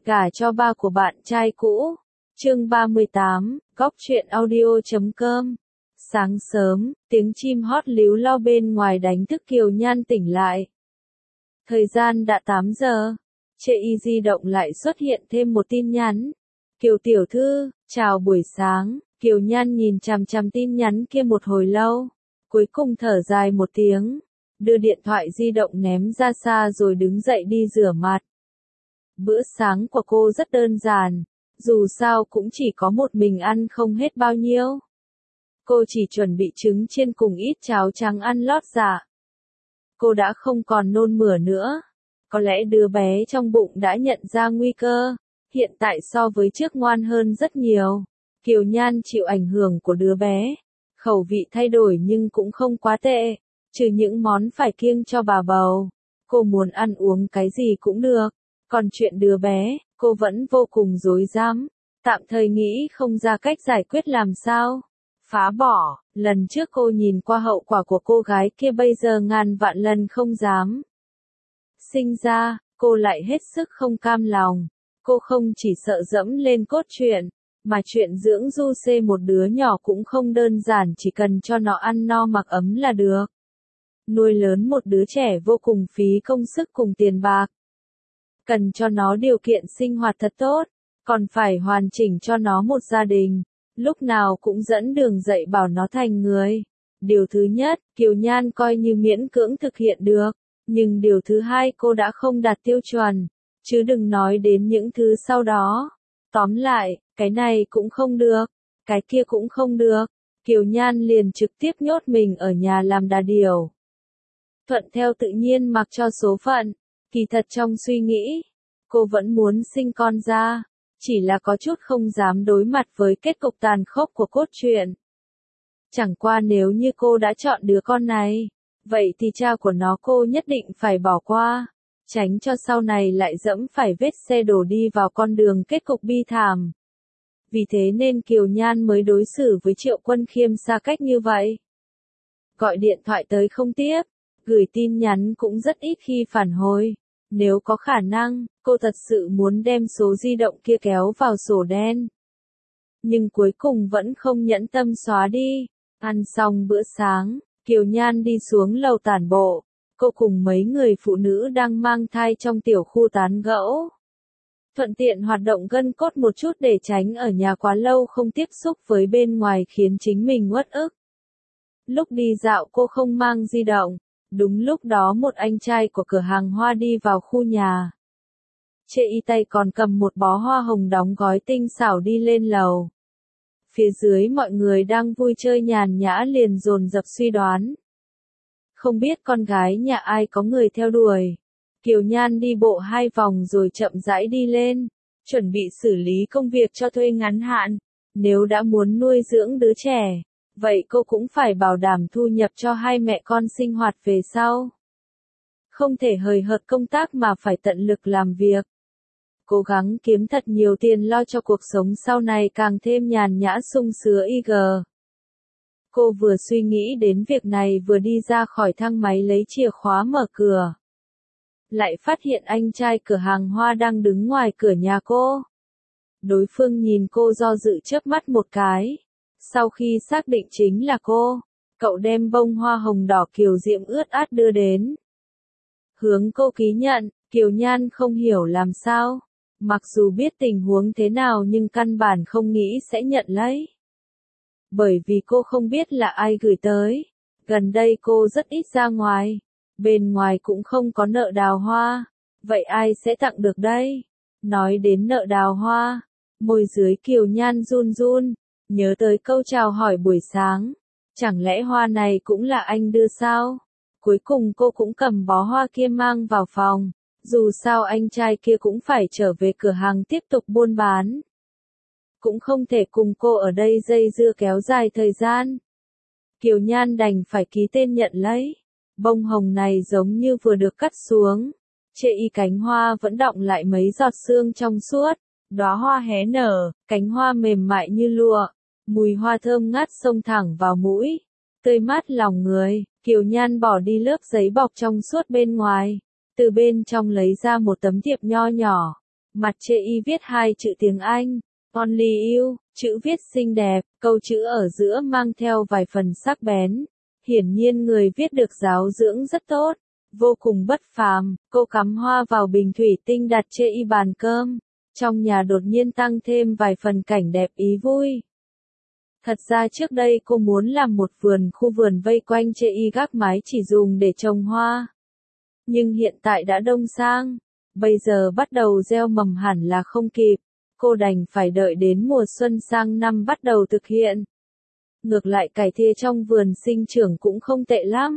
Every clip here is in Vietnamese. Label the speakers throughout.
Speaker 1: Gả cho ba của bạn trai cũ. Chương 38, Góc truyện audio.com. Sáng sớm, tiếng chim hót líu lo bên ngoài đánh thức Kiều Nhan tỉnh lại. Thời gian đã 8 giờ. Trên di động lại xuất hiện thêm một tin nhắn. Kiều tiểu thư, chào buổi sáng. Kiều Nhan nhìn chằm chằm tin nhắn kia một hồi lâu. Cuối cùng thở dài một tiếng. Đưa điện thoại di động ném ra xa rồi đứng dậy đi rửa mặt. Bữa sáng của cô rất đơn giản. Dù sao cũng chỉ có một mình ăn không hết bao nhiêu. Cô chỉ chuẩn bị trứng chiên cùng ít cháo trắng ăn lót dạ. Cô đã không còn nôn mửa nữa. Có lẽ đứa bé trong bụng đã nhận ra nguy cơ. Hiện tại so với trước ngoan hơn rất nhiều. Kiều Nhan chịu ảnh hưởng của đứa bé. Khẩu vị thay đổi nhưng cũng không quá tệ. Trừ những món phải kiêng cho bà bầu. Cô muốn ăn uống cái gì cũng được. Còn chuyện đứa bé, cô vẫn vô cùng rối rắm. Tạm thời nghĩ không ra cách giải quyết làm sao. Phá bỏ, lần trước cô nhìn qua hậu quả của cô gái kia bây giờ ngàn vạn lần không dám. Sinh ra, cô lại hết sức không cam lòng. Cô không chỉ sợ dẫm lên cốt truyện, mà chuyện dưỡng du xê một đứa nhỏ cũng không đơn giản, chỉ cần cho nó ăn no mặc ấm là được. Nuôi lớn một đứa trẻ vô cùng phí công sức cùng tiền bạc. Cần cho nó điều kiện sinh hoạt thật tốt, còn phải hoàn chỉnh cho nó một gia đình, lúc nào cũng dẫn đường dạy bảo nó thành người. Điều thứ nhất, Kiều Nhan coi như miễn cưỡng thực hiện được, nhưng điều thứ hai cô đã không đạt tiêu chuẩn, chứ đừng nói đến những thứ sau đó. Tóm lại, cái này cũng không được, cái kia cũng không được, Kiều Nhan liền trực tiếp nhốt mình ở nhà làm đà điểu. Thuận theo tự nhiên mặc cho số phận. Kỳ thật trong suy nghĩ, cô vẫn muốn sinh con ra, chỉ là có chút không dám đối mặt với kết cục tàn khốc của cốt truyện. Chẳng qua nếu như cô đã chọn đứa con này, vậy thì cha của nó cô nhất định phải bỏ qua, tránh cho sau này lại dẫm phải vết xe đổ đi vào con đường kết cục bi thảm. Vì thế nên Kiều Nhan mới đối xử với Triệu Quân Khiêm xa cách như vậy. Gọi điện thoại tới không tiếp, gửi tin nhắn cũng rất ít khi phản hồi. Nếu có khả năng, cô thật sự muốn đem số di động kia kéo vào sổ đen. Nhưng cuối cùng vẫn không nhẫn tâm xóa đi. Ăn xong bữa sáng, Kiều Nhan đi xuống lầu tản bộ. Cô cùng mấy người phụ nữ đang mang thai trong tiểu khu tán gẫu. Thuận tiện hoạt động gân cốt một chút để tránh ở nhà quá lâu không tiếp xúc với bên ngoài khiến chính mình uất ức. Lúc đi dạo cô không mang di động. Đúng lúc đó một anh trai của cửa hàng hoa đi vào khu nhà. Trên y tay còn cầm một bó hoa hồng đóng gói tinh xảo đi lên lầu. Phía dưới mọi người đang vui chơi nhàn nhã liền dồn dập suy đoán. Không biết con gái nhà ai có người theo đuổi. Kiều Nhan đi bộ 2 vòng rồi chậm rãi đi lên, chuẩn bị xử lý công việc cho thuê ngắn hạn. Nếu đã muốn nuôi dưỡng đứa trẻ, vậy cô cũng phải bảo đảm thu nhập cho hai mẹ con sinh hoạt về sau. Không thể hời hợt công tác mà phải tận lực làm việc. Cố gắng kiếm thật nhiều tiền lo cho cuộc sống sau này càng thêm nhàn nhã sung sướng IG. Cô vừa suy nghĩ đến việc này vừa đi ra khỏi thang máy lấy chìa khóa mở cửa. Lại phát hiện anh trai cửa hàng hoa đang đứng ngoài cửa nhà cô. Đối phương nhìn cô do dự chớp mắt một cái. Sau khi xác định chính là cô, cậu đem bông hoa hồng đỏ kiều diễm ướt át đưa đến. Hướng cô ký nhận, Kiều Nhan không hiểu làm sao. Mặc dù biết tình huống thế nào nhưng căn bản không nghĩ sẽ nhận lấy. Bởi vì cô không biết là ai gửi tới. Gần đây cô rất ít ra ngoài. Bên ngoài cũng không có nợ đào hoa. Vậy ai sẽ tặng được đây? Nói đến nợ đào hoa, môi dưới Kiều Nhan run run. Nhớ tới câu chào hỏi buổi sáng. Chẳng lẽ hoa này cũng là anh đưa sao? Cuối cùng cô cũng cầm bó hoa kia mang vào phòng. Dù sao anh trai kia cũng phải trở về cửa hàng tiếp tục buôn bán. Cũng không thể cùng cô ở đây dây dưa kéo dài thời gian. Kiều Nhan đành phải ký tên nhận lấy. Bông hồng này giống như vừa được cắt xuống. Trên y cánh hoa vẫn đọng lại mấy giọt sương trong suốt. Đóa hoa hé nở, cánh hoa mềm mại như lụa. Mùi hoa thơm ngát xông thẳng vào mũi. Tươi mát lòng người. Kiều Nhan bỏ đi lớp giấy bọc trong suốt bên ngoài. Từ bên trong lấy ra một tấm thiệp nho nhỏ. Mặt chê y viết hai chữ tiếng Anh, Only You, chữ viết xinh đẹp, câu chữ ở giữa mang theo vài phần sắc bén. Hiển nhiên người viết được giáo dưỡng rất tốt, vô cùng bất phàm. Cô cắm hoa vào bình thủy tinh đặt chê y bàn cơm. Trong nhà đột nhiên tăng thêm vài phần cảnh đẹp ý vui. Thật ra trước đây cô muốn làm một khu vườn vây quanh chê y gác mái chỉ dùng để trồng hoa. Nhưng hiện tại đã đông sang, bây giờ bắt đầu gieo mầm hẳn là không kịp. Cô đành phải đợi đến mùa xuân sang năm bắt đầu thực hiện. Ngược lại cải thìa trong vườn sinh trưởng cũng không tệ lắm.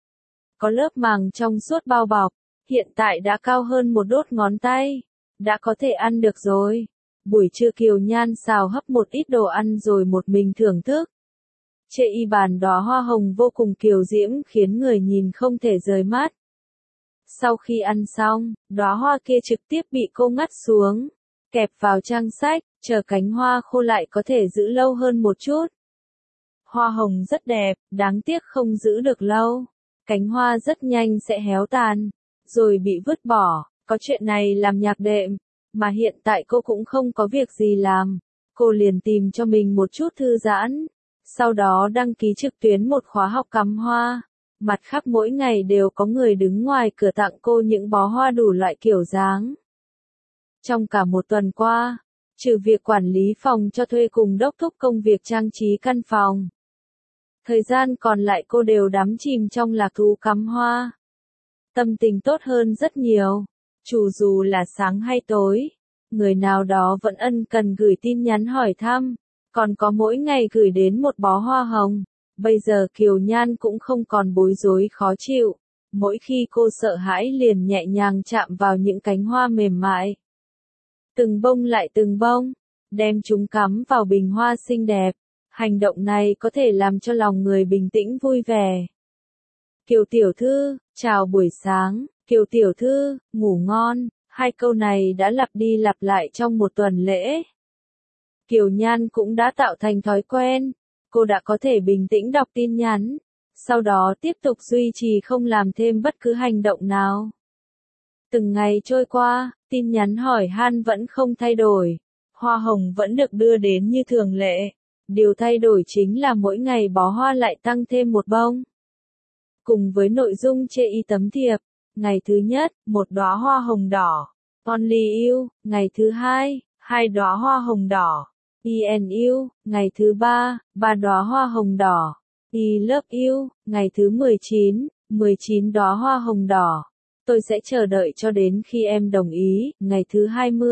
Speaker 1: Có lớp màng trong suốt bao bọc, hiện tại đã cao hơn một đốt ngón tay. Đã có thể ăn được rồi. Buổi trưa Kiều Nhan xào hấp một ít đồ ăn rồi một mình thưởng thức. Chê y bàn đóa hoa hồng vô cùng kiều diễm khiến người nhìn không thể rời mắt. Sau khi ăn xong, đóa hoa kia trực tiếp bị cô ngắt xuống, kẹp vào trang sách, chờ cánh hoa khô lại có thể giữ lâu hơn một chút. Hoa hồng rất đẹp, đáng tiếc không giữ được lâu. Cánh hoa rất nhanh sẽ héo tàn, rồi bị vứt bỏ. Có chuyện này làm nhạc đệm, mà hiện tại cô cũng không có việc gì làm. Cô liền tìm cho mình một chút thư giãn. Sau đó đăng ký trực tuyến một khóa học cắm hoa. Mặt khác mỗi ngày đều có người đứng ngoài cửa tặng cô những bó hoa đủ loại kiểu dáng. Trong cả một tuần qua, trừ việc quản lý phòng cho thuê cùng đốc thúc công việc trang trí căn phòng, thời gian còn lại cô đều đắm chìm trong lạc thú cắm hoa. Tâm tình tốt hơn rất nhiều. Dù là sáng hay tối, người nào đó vẫn ân cần gửi tin nhắn hỏi thăm, còn có mỗi ngày gửi đến một bó hoa hồng. Bây giờ Kiều Nhan cũng không còn bối rối khó chịu, mỗi khi cô sợ hãi liền nhẹ nhàng chạm vào những cánh hoa mềm mại. Từng bông lại từng bông, đem chúng cắm vào bình hoa xinh đẹp. Hành động này có thể làm cho lòng người bình tĩnh vui vẻ. Kiều tiểu thư, chào buổi sáng. Kiều tiểu thư, ngủ ngon, hai câu này đã lặp đi lặp lại trong một tuần lễ. Kiều Nhan cũng đã tạo thành thói quen, cô đã có thể bình tĩnh đọc tin nhắn, sau đó tiếp tục duy trì không làm thêm bất cứ hành động nào. Từng ngày trôi qua, tin nhắn hỏi han vẫn không thay đổi, hoa hồng vẫn được đưa đến như thường lệ, điều thay đổi chính là mỗi ngày bó hoa lại tăng thêm một bông. Cùng với nội dung chê y tấm thiệp. Ngày thứ nhất, một đóa hoa hồng đỏ. Only You. Ngày thứ hai, hai đóa hoa hồng đỏ. I and You. Ngày thứ ba, ba đóa hoa hồng đỏ. I love you. Ngày thứ 19 đóa hoa hồng đỏ. Tôi sẽ chờ đợi cho đến khi em đồng ý. Ngày thứ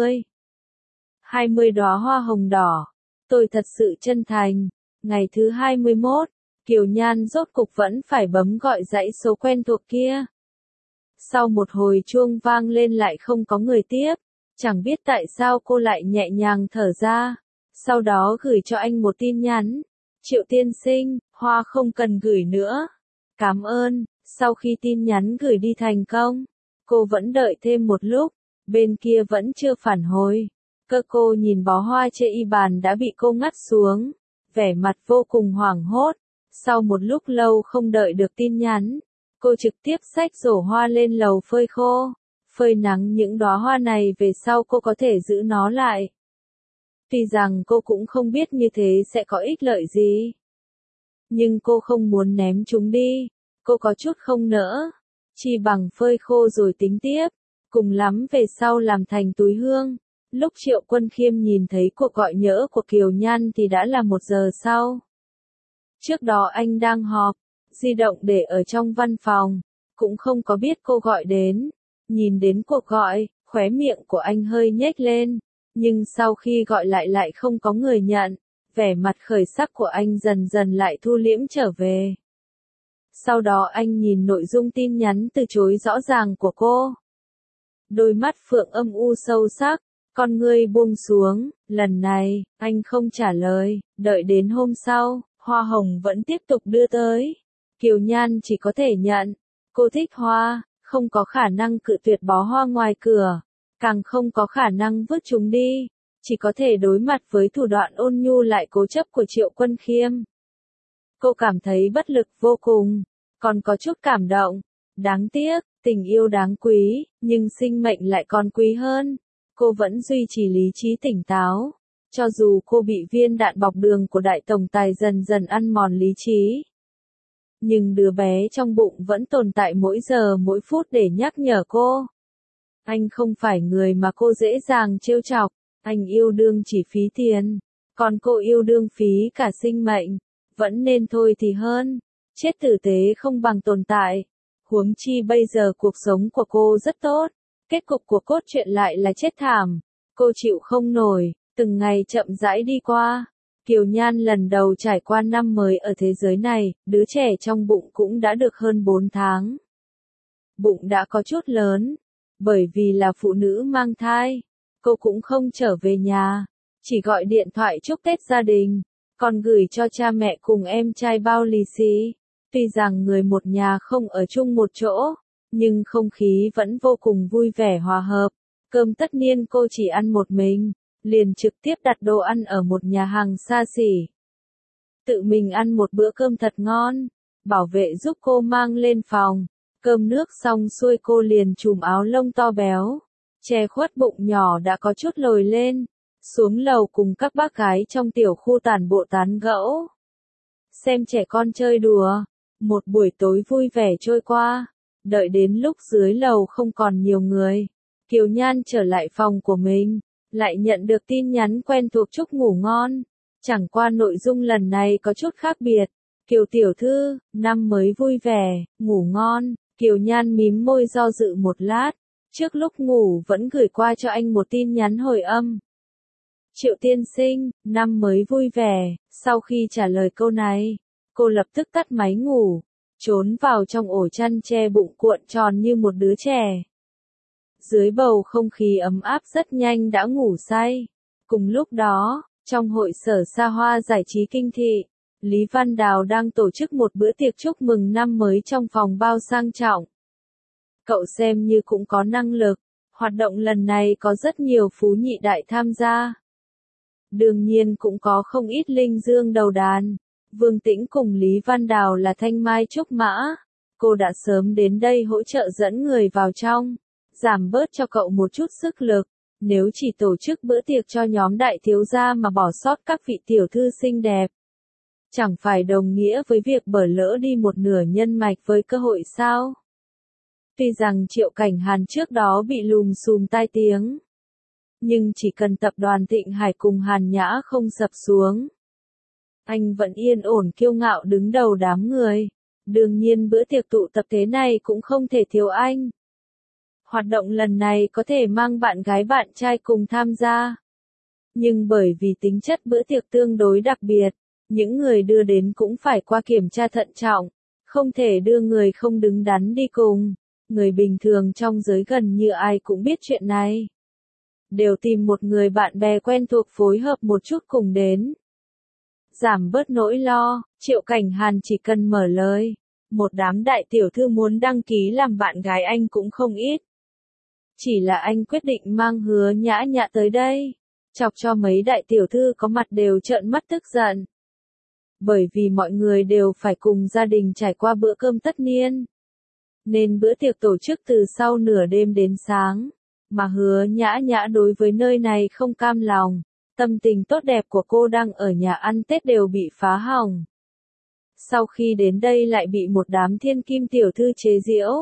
Speaker 1: 20 đóa hoa hồng đỏ. Tôi thật sự chân thành. Ngày thứ 21, Kiều Nhan rốt cục vẫn phải bấm gọi dãy số quen thuộc kia. Sau một hồi chuông vang lên lại không có người tiếp, chẳng biết tại sao cô lại nhẹ nhàng thở ra, sau đó gửi cho anh một tin nhắn. Triệu tiên sinh, hoa không cần gửi nữa. Cảm ơn. Sau khi tin nhắn gửi đi thành công, cô vẫn đợi thêm một lúc, bên kia vẫn chưa phản hồi. Cô nhìn bó hoa chê y bàn đã bị cô ngắt xuống, vẻ mặt vô cùng hoảng hốt. Sau một lúc lâu không đợi được tin nhắn, cô trực tiếp xách rổ hoa lên lầu phơi khô, phơi nắng những đóa hoa này về sau cô có thể giữ nó lại. Tuy rằng cô cũng không biết như thế sẽ có ích lợi gì, nhưng cô không muốn ném chúng đi, cô có chút không nỡ, chi bằng phơi khô rồi tính tiếp, cùng lắm về sau làm thành túi hương. Lúc Triệu Quân Khiêm nhìn thấy cuộc gọi nhỡ của Kiều Nhan thì đã là 1 giờ sau. Trước đó anh đang họp, di động để ở trong văn phòng, cũng không có biết cô gọi đến. Nhìn đến cuộc gọi, khóe miệng của anh hơi nhếch lên, nhưng sau khi gọi lại không có người nhận, vẻ mặt khởi sắc của anh dần dần lại thu liễm trở về. Sau đó anh nhìn nội dung tin nhắn từ chối rõ ràng của cô. Đôi mắt phượng âm u sâu sắc, con ngươi buông xuống, lần này, anh không trả lời, đợi đến hôm sau, hoa hồng vẫn tiếp tục đưa tới. Kiều Nhan chỉ có thể nhận, cô thích hoa, không có khả năng cự tuyệt bó hoa ngoài cửa, càng không có khả năng vứt chúng đi, chỉ có thể đối mặt với thủ đoạn ôn nhu lại cố chấp của Triệu Quân Khiêm. Cô cảm thấy bất lực vô cùng, còn có chút cảm động, đáng tiếc, tình yêu đáng quý, nhưng sinh mệnh lại còn quý hơn. cô vẫn duy trì lý trí tỉnh táo. Cho dù cô bị viên đạn bọc đường của đại tổng tài dần dần ăn mòn lý trí. Nhưng đứa bé trong bụng vẫn tồn tại mỗi giờ mỗi phút để nhắc nhở cô. Anh không phải người mà cô dễ dàng trêu chọc, anh yêu đương chỉ phí tiền, còn cô yêu đương phí cả sinh mệnh, vẫn nên thôi thì hơn, chết tử tế không bằng tồn tại. Huống chi bây giờ cuộc sống của cô rất tốt, kết cục của cốt truyện lại là chết thảm, cô chịu không nổi, từng ngày chậm rãi đi qua. Kiều Nhan lần đầu trải qua năm mới ở thế giới này, đứa trẻ trong bụng cũng đã được hơn 4 tháng. Bụng đã có chút lớn, bởi vì là phụ nữ mang thai, cô cũng không trở về nhà, chỉ gọi điện thoại chúc Tết gia đình, còn gửi cho cha mẹ cùng em trai bao lì xì. Tuy rằng người một nhà không ở chung một chỗ, nhưng không khí vẫn vô cùng vui vẻ hòa hợp. Cơm tất niên cô chỉ ăn một mình, liền trực tiếp đặt đồ ăn ở một nhà hàng xa xỉ. Tự mình ăn một bữa cơm thật ngon, bảo vệ giúp cô mang lên phòng. Cơm nước xong xuôi cô liền chùm áo lông to béo, che khuất bụng nhỏ đã có chút lồi lên, xuống lầu cùng các bác gái trong tiểu khu tản bộ tán gẫu. Xem trẻ con chơi đùa, một buổi tối vui vẻ trôi qua, đợi đến lúc dưới lầu không còn nhiều người. Kiều Nhan trở lại phòng của mình, lại nhận được tin nhắn quen thuộc chúc ngủ ngon, chẳng qua nội dung lần này có chút khác biệt. Kiều tiểu thư, năm mới vui vẻ, ngủ ngon. Kiều Nhan mím môi do dự một lát, trước lúc ngủ vẫn gửi qua cho anh một tin nhắn hồi âm. Triệu tiên sinh, năm mới vui vẻ. Sau khi trả lời câu này, cô lập tức tắt máy ngủ, trốn vào trong ổ chăn che bụng cuộn tròn như một đứa trẻ. Dưới bầu không khí ấm áp rất nhanh đã ngủ say. Cùng lúc đó, trong hội sở xa hoa giải trí kinh thị, Lý Văn Đào đang tổ chức một bữa tiệc chúc mừng năm mới trong phòng bao sang trọng. Cậu xem như cũng có năng lực, hoạt động lần này có rất nhiều phú nhị đại tham gia. Đương nhiên cũng có không ít linh dương đầu đàn. Vương Tĩnh cùng Lý Văn Đào là thanh mai trúc mã. Cô đã sớm đến đây hỗ trợ dẫn người vào trong, giảm bớt cho cậu một chút sức lực. Nếu chỉ tổ chức bữa tiệc cho nhóm đại thiếu gia mà bỏ sót các vị tiểu thư xinh đẹp, chẳng phải đồng nghĩa với việc bỏ lỡ đi một nửa nhân mạch với cơ hội sao? Tuy rằng Triệu Cảnh Hàn trước đó bị lùm xùm tai tiếng, nhưng chỉ cần tập đoàn Thịnh Hải cùng Hàn Nhã không sập xuống, anh vẫn yên ổn kiêu ngạo đứng đầu đám người. Đương nhiên bữa tiệc tụ tập thế này cũng không thể thiếu anh. Hoạt động lần này có thể mang bạn gái bạn trai cùng tham gia. Nhưng bởi vì tính chất bữa tiệc tương đối đặc biệt, những người đưa đến cũng phải qua kiểm tra thận trọng, không thể đưa người không đứng đắn đi cùng. Người bình thường trong giới gần như ai cũng biết chuyện này. Đều tìm một người bạn bè quen thuộc phối hợp một chút cùng đến. Giảm bớt nỗi lo, Triệu Cảnh Hàn chỉ cần mở lời. Một đám đại tiểu thư muốn đăng ký làm bạn gái anh cũng không ít. Chỉ là anh quyết định mang Hứa Nhã Nhã tới đây, chọc cho mấy đại tiểu thư có mặt đều trợn mắt tức giận. Bởi vì mọi người đều phải cùng gia đình trải qua bữa cơm tất niên, nên bữa tiệc tổ chức từ sau nửa đêm đến sáng, mà Hứa Nhã Nhã đối với nơi này không cam lòng, tâm tình tốt đẹp của cô đang ở nhà ăn Tết đều bị phá hỏng. Sau khi đến đây lại bị một đám thiên kim tiểu thư chế giễu,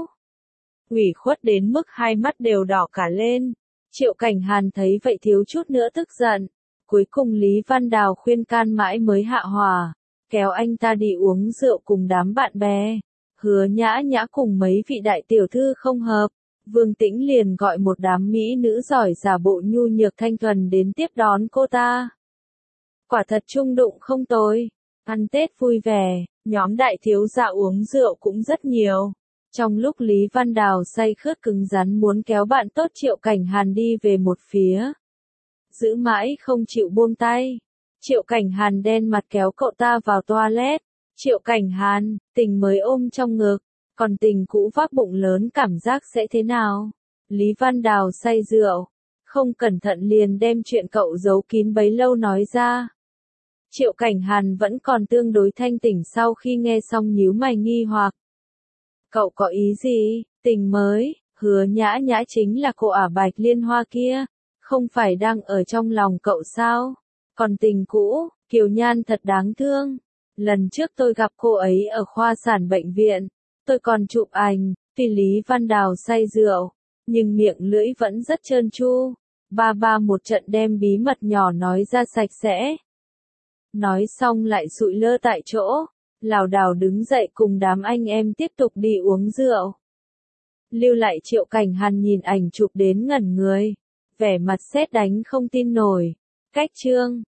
Speaker 1: ủy khuất đến mức hai mắt đều đỏ cả lên. Triệu Cảnh Hàn thấy vậy thiếu chút nữa tức giận, cuối cùng Lý Văn Đào khuyên can mãi mới hạ hòa, kéo anh ta đi uống rượu cùng đám bạn bè. Hứa Nhã Nhã cùng mấy vị đại tiểu thư không hợp, Vương Tĩnh liền gọi một đám mỹ nữ giỏi giả bộ nhu nhược thanh thuần đến tiếp đón cô ta. Quả thật chung đụng không tồi, ăn Tết vui vẻ, nhóm đại thiếu gia uống rượu cũng rất nhiều. Trong lúc Lý Văn Đào say khướt cứng rắn muốn kéo bạn tốt Triệu Cảnh Hàn đi về một phía, giữ mãi không chịu buông tay, Triệu Cảnh Hàn đen mặt kéo cậu ta vào toilet. Triệu Cảnh Hàn, tình mới ôm trong ngực, còn tình cũ vác bụng lớn cảm giác sẽ thế nào? Lý Văn Đào say rượu, không cẩn thận liền đem chuyện cậu giấu kín bấy lâu nói ra. Triệu Cảnh Hàn vẫn còn tương đối thanh tỉnh sau khi nghe xong nhíu mày nghi hoặc. Cậu có ý gì? Tình mới, Hứa Nhã Nhã chính là cô ả Bạch Liên Hoa kia, Không phải đang ở trong lòng cậu sao? Còn tình cũ, Kiều Nhan thật đáng thương. Lần trước tôi gặp cô ấy ở khoa sản bệnh viện, tôi còn chụp ảnh, tuy Lý Văn Đào say rượu, nhưng miệng lưỡi vẫn rất trơn tru. Ba một trận đem bí mật nhỏ nói ra sạch sẽ. Nói xong lại sụi lơ tại chỗ, lảo đảo đứng dậy cùng đám anh em tiếp tục đi uống rượu. Lưu lại Triệu Cảnh Hàn nhìn ảnh chụp đến ngẩn người, vẻ mặt sét đánh không tin nổi. Cách chương